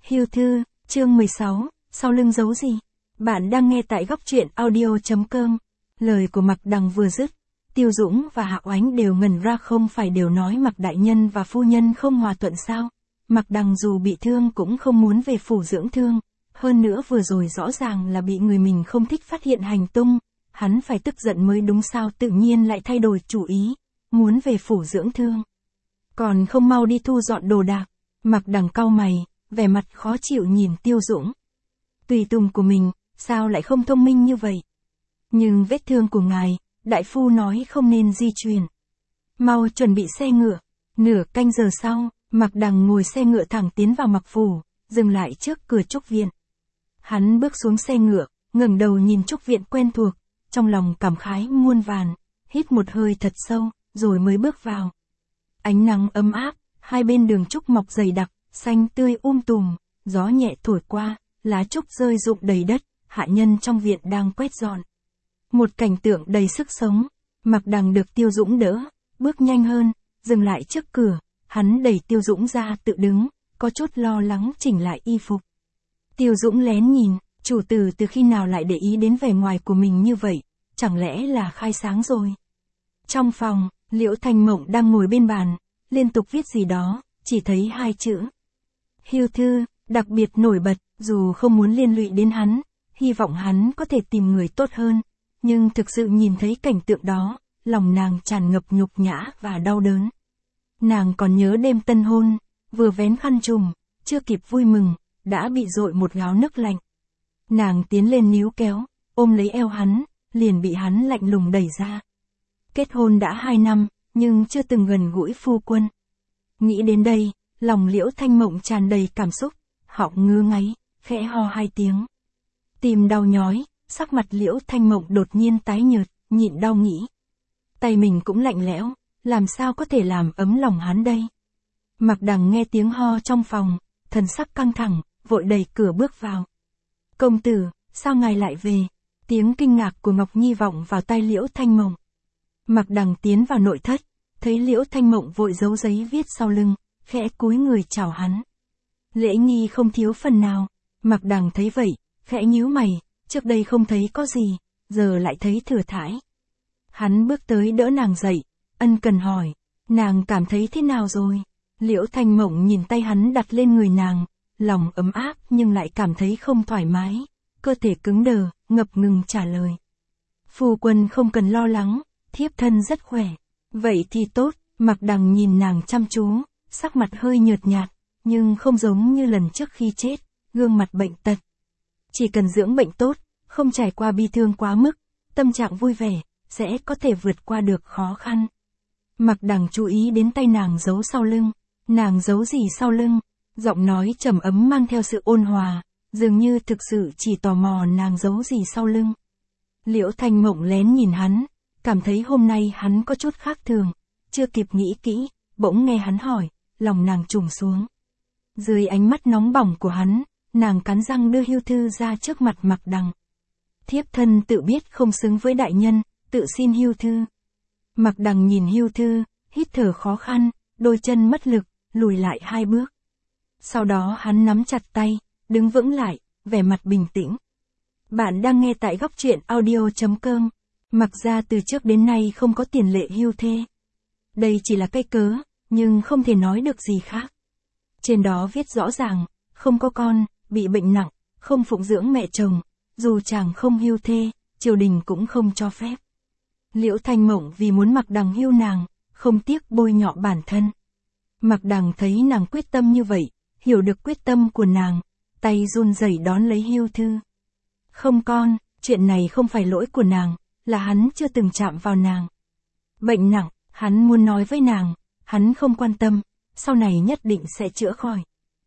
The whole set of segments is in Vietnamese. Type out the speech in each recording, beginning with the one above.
Hưu thư, chương 16, sau lưng giấu gì? Bạn đang nghe tại góc truyện audio.com. Lời của Mạc Đằng vừa dứt, Tiêu Dũng và Hạo Ánh đều ngẩn ra, không phải đều nói Mạc đại nhân và phu nhân không hòa thuận sao? Mạc Đằng dù bị thương cũng không muốn về phủ dưỡng thương, hơn nữa vừa rồi rõ ràng là bị người mình không thích phát hiện hành tung, hắn phải tức giận mới đúng, sao tự nhiên lại thay đổi chủ ý, muốn về phủ dưỡng thương. Còn không mau đi thu dọn đồ đạc. Mạc Đằng cau mày, vẻ mặt khó chịu nhìn Tiêu Dũng. Tùy tùng của mình, sao lại không thông minh như vậy? Nhưng vết thương của ngài, đại phu nói không nên di chuyển. Mau chuẩn bị xe ngựa. Nửa canh giờ sau, Mạc Đằng ngồi xe ngựa thẳng tiến vào Mạc phủ, dừng lại trước cửa trúc viện. Hắn bước xuống xe ngựa, ngẩng đầu nhìn trúc viện quen thuộc, trong lòng cảm khái muôn vàn, hít một hơi thật sâu, rồi mới bước vào. Ánh nắng ấm áp, hai bên đường trúc mọc dày đặc, xanh tươi tùm, gió nhẹ thổi qua, lá trúc rơi rụng đầy đất, hạ nhân trong viện đang quét dọn. Một cảnh tượng đầy sức sống. Mạc Đằng được Tiêu Dũng đỡ, bước nhanh hơn, dừng lại trước cửa, hắn đẩy Tiêu Dũng ra tự đứng, có chút lo lắng chỉnh lại y phục. Tiêu Dũng lén nhìn, chủ tử từ khi nào lại để ý đến vẻ ngoài của mình như vậy, chẳng lẽ là khai sáng rồi. Trong phòng, Liễu Thanh Mộng đang ngồi bên bàn, liên tục viết gì đó, chỉ thấy hai chữ. Hưu thư, đặc biệt nổi bật, dù không muốn liên lụy đến hắn, hy vọng hắn có thể tìm người tốt hơn, nhưng thực sự nhìn thấy cảnh tượng đó, lòng nàng tràn ngập nhục nhã và đau đớn. Nàng còn nhớ đêm tân hôn, vừa vén khăn trùm, chưa kịp vui mừng, đã bị dội một gáo nước lạnh. Nàng tiến lên níu kéo, ôm lấy eo hắn, liền bị hắn lạnh lùng đẩy ra. Kết hôn đã 2 năm, nhưng chưa từng gần gũi phu quân. Nghĩ đến đây, lòng Liễu Thanh Mộng tràn đầy cảm xúc, họng ngứa ngáy, khẽ ho 2 tiếng. Tim đau nhói, sắc mặt Liễu Thanh Mộng đột nhiên tái nhợt, nhịn đau nghĩ. Tay mình cũng lạnh lẽo, làm sao có thể làm ấm lòng hắn đây? Mạc Đằng nghe tiếng ho trong phòng, thần sắc căng thẳng, vội đẩy cửa bước vào. Công tử, sao ngài lại về? Tiếng kinh ngạc của Ngọc Nhi vọng vào tai Liễu Thanh Mộng. Mạc Đằng tiến vào nội thất, thấy Liễu Thanh Mộng vội giấu giấy viết sau lưng, khẽ cúi người chào hắn. Lễ nghi không thiếu phần nào. Mạc Đằng thấy vậy, khẽ nhíu mày, trước đây không thấy có gì, giờ lại thấy thừa thãi. Hắn bước tới đỡ nàng dậy, ân cần hỏi, nàng cảm thấy thế nào rồi? Liễu Thanh Mộng nhìn tay hắn đặt lên người nàng, lòng ấm áp nhưng lại cảm thấy không thoải mái, cơ thể cứng đờ, ngập ngừng trả lời. Phu quân không cần lo lắng, thiếp thân rất khỏe. Vậy thì tốt. Mạc Đằng nhìn nàng chăm chú, sắc mặt hơi nhợt nhạt, nhưng không giống như lần trước khi chết, gương mặt bệnh tật. Chỉ cần dưỡng bệnh tốt, không trải qua bi thương quá mức, tâm trạng vui vẻ, sẽ có thể vượt qua được khó khăn. Mạc Đằng chú ý đến tay nàng giấu sau lưng. Nàng giấu gì sau lưng? Giọng nói trầm ấm mang theo sự ôn hòa, dường như thực sự chỉ tò mò nàng giấu gì sau lưng. Liễu Thanh Mộng lén nhìn hắn, cảm thấy hôm nay hắn có chút khác thường, chưa kịp nghĩ kỹ, bỗng nghe hắn hỏi, lòng nàng trùng xuống. Dưới ánh mắt nóng bỏng của hắn, nàng cắn răng đưa hưu thư ra trước mặt Mạc Đằng. Thiếp thân tự biết không xứng với đại nhân, tự xin hưu thư. Mạc Đằng nhìn hưu thư, hít thở khó khăn, đôi chân mất lực, lùi lại 2 bước. Sau đó hắn nắm chặt tay, đứng vững lại, vẻ mặt bình tĩnh. Bạn đang nghe tại góc truyện audio.com. Mặc ra từ trước đến nay không có tiền lệ hưu thê. Đây chỉ là cái cớ, nhưng không thể nói được gì khác. Trên đó viết rõ ràng, không có con, bị bệnh nặng, không phụng dưỡng mẹ chồng, dù chàng không hưu thê, triều đình cũng không cho phép. Liễu Thanh Mộng vì muốn Mạc Đằng hưu nàng, không tiếc bôi nhọ bản thân. Mạc Đằng thấy nàng quyết tâm như vậy, hiểu được quyết tâm của nàng, tay run rẩy đón lấy hưu thư. Không con, chuyện này không phải lỗi của nàng, là hắn chưa từng chạm vào nàng. Bệnh nặng, hắn muốn nói với nàng, hắn không quan tâm, sau này nhất định sẽ chữa khỏi.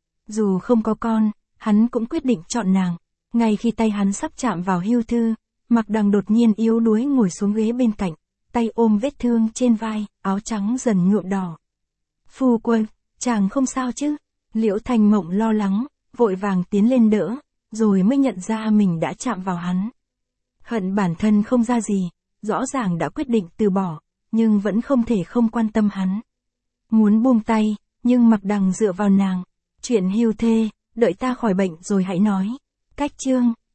Dù không có con, hắn cũng quyết định chọn nàng. Ngay khi tay hắn sắp chạm vào hưu thư, Mạc Đằng đột nhiên yếu đuối ngồi xuống ghế bên cạnh, tay ôm vết thương trên vai, áo trắng dần nhuộm đỏ. Phu quân, chàng không sao chứ? Liễu Thanh Mộng lo lắng, vội vàng tiến lên đỡ, rồi mới nhận ra mình đã chạm vào hắn. Hận bản thân không ra gì, rõ ràng đã quyết định từ bỏ, nhưng vẫn không thể không quan tâm hắn. Muốn buông tay, nhưng Mạc Đằng dựa vào nàng. Chuyện hưu thê, đợi ta khỏi bệnh rồi hãy nói. Cách chương